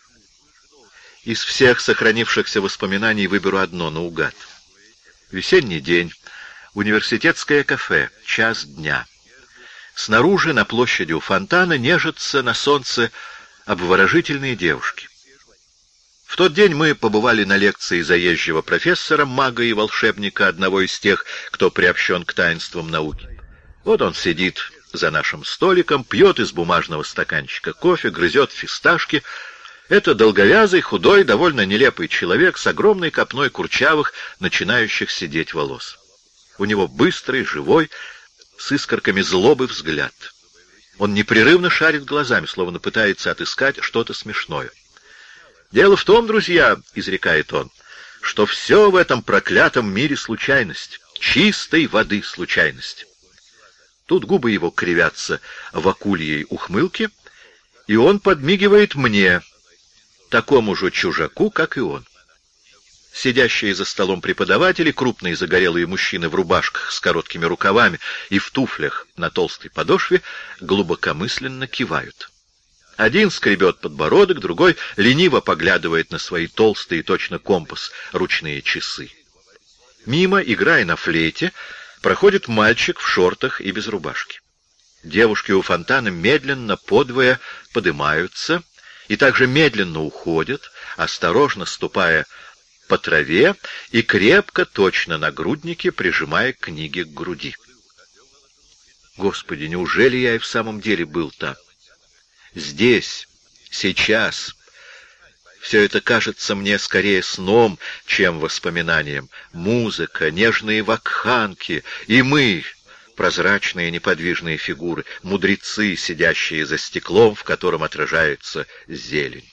Из всех сохранившихся воспоминаний выберу одно наугад. Весенний день, университетское кафе, час дня. Снаружи, на площади у фонтана, нежатся на солнце обворожительные девушки. В тот день мы побывали на лекции заезжего профессора, мага и волшебника, одного из тех, кто приобщен к таинствам науки. Вот он сидит за нашим столиком, пьет из бумажного стаканчика кофе, грызет фисташки. Это долговязый, худой, довольно нелепый человек с огромной копной курчавых, начинающих сидеть волос. У него быстрый, живой, с искорками злобы взгляд. Он непрерывно шарит глазами, словно пытается отыскать что-то смешное. «Дело в том, друзья, — изрекает он, — что все в этом проклятом мире случайность, чистой воды случайность». Тут губы его кривятся в акульей ухмылке, и он подмигивает мне, такому же чужаку, как и он. Сидящие за столом преподаватели, крупные загорелые мужчины в рубашках с короткими рукавами и в туфлях на толстой подошве, глубокомысленно кивают. Один скребет подбородок, другой лениво поглядывает на свои толстые, точно компас, ручные часы. Мимо, играя на флейте, проходит мальчик в шортах и без рубашки. Девушки у фонтана медленно, подвое подымаются и также медленно уходят, осторожно ступая по траве и крепко, точно нагрудники, прижимая книги к груди. Господи, неужели я и в самом деле был там? Здесь, сейчас. Все это кажется мне скорее сном, чем воспоминанием. Музыка, нежные вакханки, и мы, прозрачные неподвижные фигуры, мудрецы, сидящие за стеклом, в котором отражается зелень.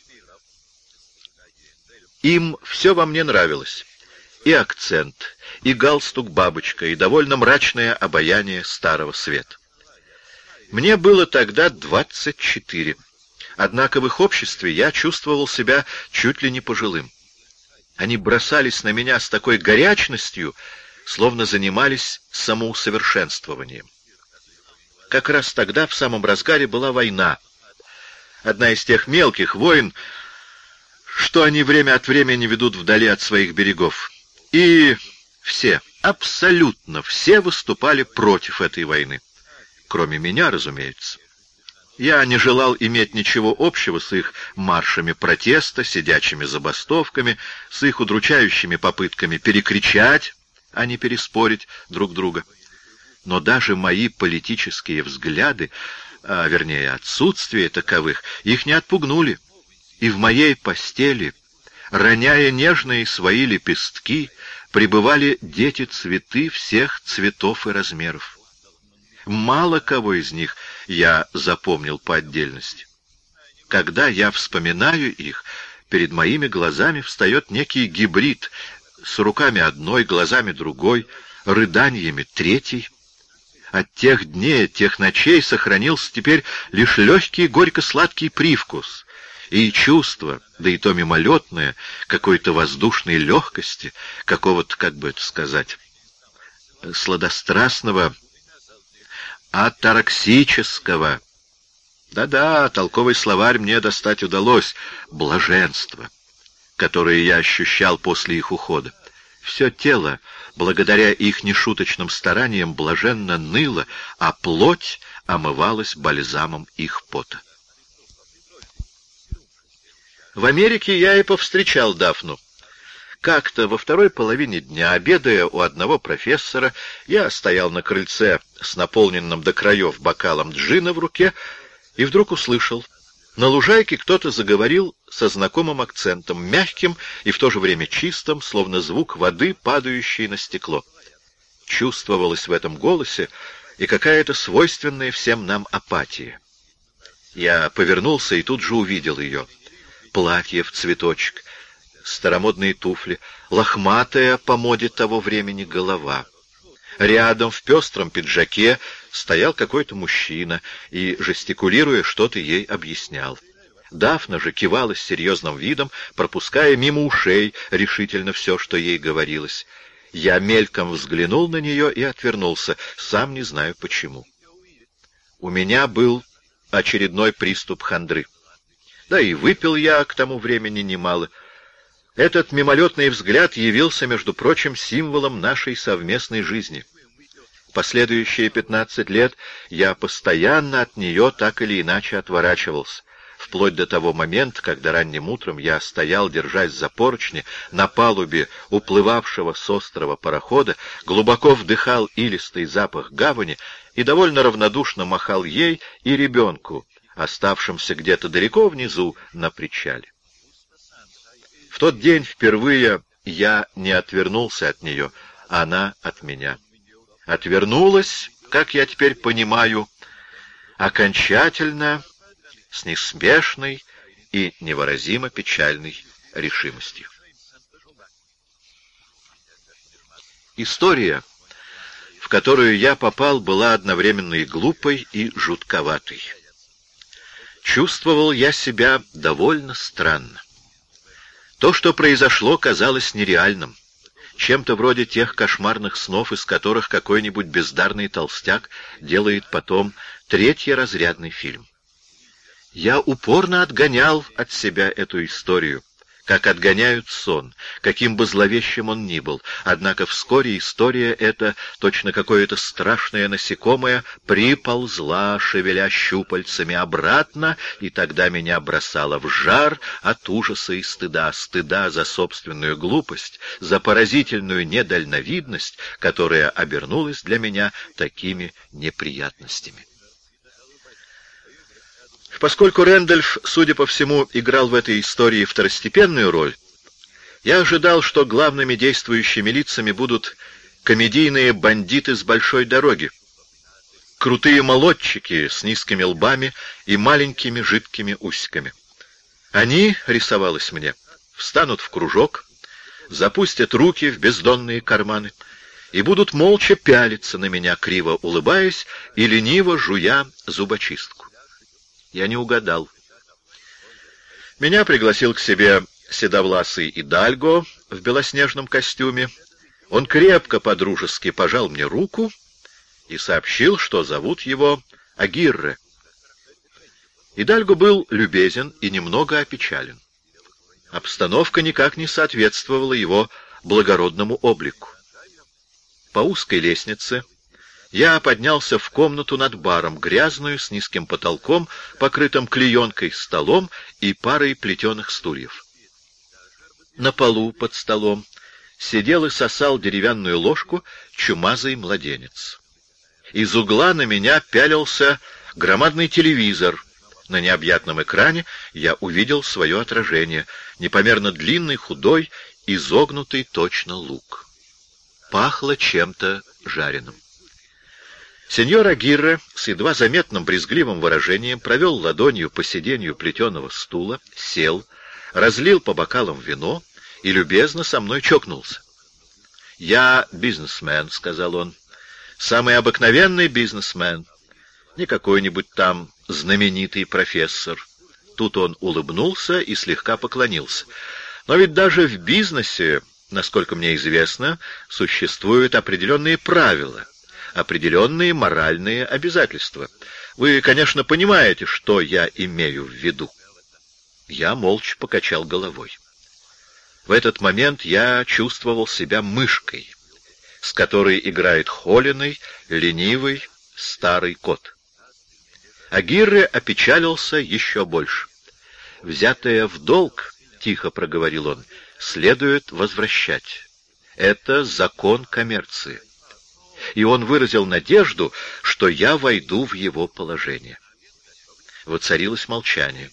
Им все во мне нравилось. И акцент, и галстук-бабочка, и довольно мрачное обаяние Старого Света. Мне было тогда двадцать четыре. Однако в их обществе я чувствовал себя чуть ли не пожилым. Они бросались на меня с такой горячностью, словно занимались самоусовершенствованием. Как раз тогда, в самом разгаре, была война. Одна из тех мелких войн, что они время от времени ведут вдали от своих берегов. И все, абсолютно все выступали против этой войны. Кроме меня, разумеется. Я не желал иметь ничего общего с их маршами протеста, сидячими забастовками, с их удручающими попытками перекричать, а не переспорить друг друга. Но даже мои политические взгляды, а вернее отсутствие таковых, их не отпугнули. И в моей постели, роняя нежные свои лепестки, пребывали дети-цветы всех цветов и размеров. Мало кого из них я запомнил по отдельности. Когда я вспоминаю их, перед моими глазами встает некий гибрид с руками одной, глазами другой, рыданиями третьей. От тех дней, тех ночей сохранился теперь лишь легкий горько-сладкий привкус и чувство, да и то мимолетное, какой-то воздушной легкости, какого-то, как бы это сказать, сладострастного, атараксического, да-да, толковый словарь мне достать удалось, блаженство, которое я ощущал после их ухода. Все тело, благодаря их нешуточным стараниям, блаженно ныло, а плоть омывалась бальзамом их пота. В Америке я и повстречал Дафну. Как-то во второй половине дня, обедая у одного профессора, я стоял на крыльце с наполненным до краев бокалом джина в руке и вдруг услышал. На лужайке кто-то заговорил со знакомым акцентом, мягким и в то же время чистым, словно звук воды, падающей на стекло. Чувствовалась в этом голосе и какая-то свойственная всем нам апатия. Я повернулся и тут же увидел ее. Платье в цветочек, старомодные туфли, лохматая по моде того времени голова. Рядом в пестром пиджаке стоял какой-то мужчина и, жестикулируя, что-то ей объяснял. Дафна же кивала с серьезным видом, пропуская мимо ушей решительно все, что ей говорилось. Я мельком взглянул на нее и отвернулся, сам не знаю почему. У меня был очередной приступ хандры. Да и выпил я к тому времени немало. Этот мимолетный взгляд явился, между прочим, символом нашей совместной жизни. Последующие пятнадцать лет я постоянно от нее так или иначе отворачивался, вплоть до того момента, когда ранним утром я стоял, держась за поручни, на палубе уплывавшего с острова парохода, глубоко вдыхал илистый запах гавани и довольно равнодушно махал ей и ребенку, оставшимся где-то далеко внизу на причале. В тот день впервые я не отвернулся от нее, а она от меня. Отвернулась, как я теперь понимаю, окончательно, с неспешной и невыразимо печальной решимостью. История, в которую я попал, была одновременно и глупой, и жутковатой. Чувствовал я себя довольно странно. То, что произошло, казалось нереальным, чем-то вроде тех кошмарных снов, из которых какой-нибудь бездарный толстяк делает потом третьеразрядный фильм. Я упорно отгонял от себя эту историю, как отгоняют сон, каким бы зловещим он ни был. Однако вскоре история эта, точно какое-то страшное насекомое, приползла, шевеля щупальцами, обратно, и тогда меня бросало в жар от ужаса и стыда, стыда за собственную глупость, за поразительную недальновидность, которая обернулась для меня такими неприятностями. Поскольку Рэндольф, судя по всему, играл в этой истории второстепенную роль, я ожидал, что главными действующими лицами будут комедийные бандиты с большой дороги, крутые молодчики с низкими лбами и маленькими жидкими усиками. Они, рисовалось мне, встанут в кружок, запустят руки в бездонные карманы и будут молча пялиться на меня, криво улыбаясь и лениво жуя зубочистку. Я не угадал. Меня пригласил к себе седовласый Идальго в белоснежном костюме. Он крепко по-дружески пожал мне руку и сообщил, что зовут его Агирре. Идальго был любезен и немного опечален. Обстановка никак не соответствовала его благородному облику. По узкой лестнице я поднялся в комнату над баром, грязную, с низким потолком, покрытым клеенкой, столом и парой плетеных стульев. На полу под столом сидел и сосал деревянную ложку чумазый младенец. Из угла на меня пялился громадный телевизор. На необъятном экране я увидел свое отражение, непомерно длинный, худой, изогнутый точно лук. Пахло чем-то жареным. Сеньор Агирре с едва заметным брезгливым выражением провел ладонью по сиденью плетеного стула, сел, разлил по бокалам вино и любезно со мной чокнулся. «Я бизнесмен», — сказал он, — «самый обыкновенный бизнесмен, не какой-нибудь там знаменитый профессор». Тут он улыбнулся и слегка поклонился. «Но ведь даже в бизнесе, насколько мне известно, существуют определенные правила, определенные моральные обязательства. Вы, конечно, понимаете, что я имею в виду». Я молча покачал головой. В этот момент я чувствовал себя мышкой, с которой играет холеный, ленивый старый кот. Агирре опечалился еще больше. «Взятое в долг, — тихо проговорил он, — следует возвращать. Это закон коммерции». И он выразил надежду, что я войду в его положение. Воцарилось молчание.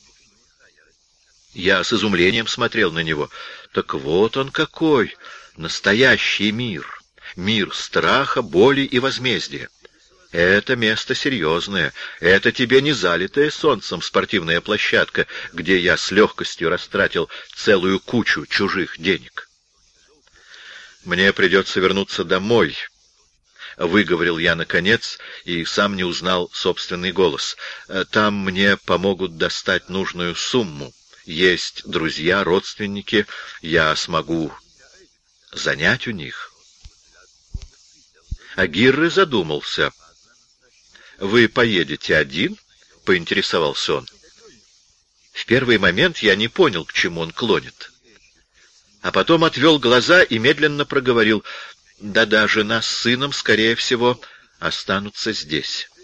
Я с изумлением смотрел на него. Так вот он какой! Настоящий мир! Мир страха, боли и возмездия. Это место серьезное. Это тебе не залитая солнцем спортивная площадка, где я с легкостью растратил целую кучу чужих денег. Мне придется вернуться домой, — выговорил я наконец и сам не узнал собственный голос. Там мне помогут достать нужную сумму. Есть друзья, родственники, я смогу занять у них. Агирре задумался. «Вы поедете один?» — поинтересовался он. В первый момент я не понял, к чему он клонит. А потом отвел глаза и медленно проговорил: «Да-да, жена с сыном, скорее всего, останутся здесь».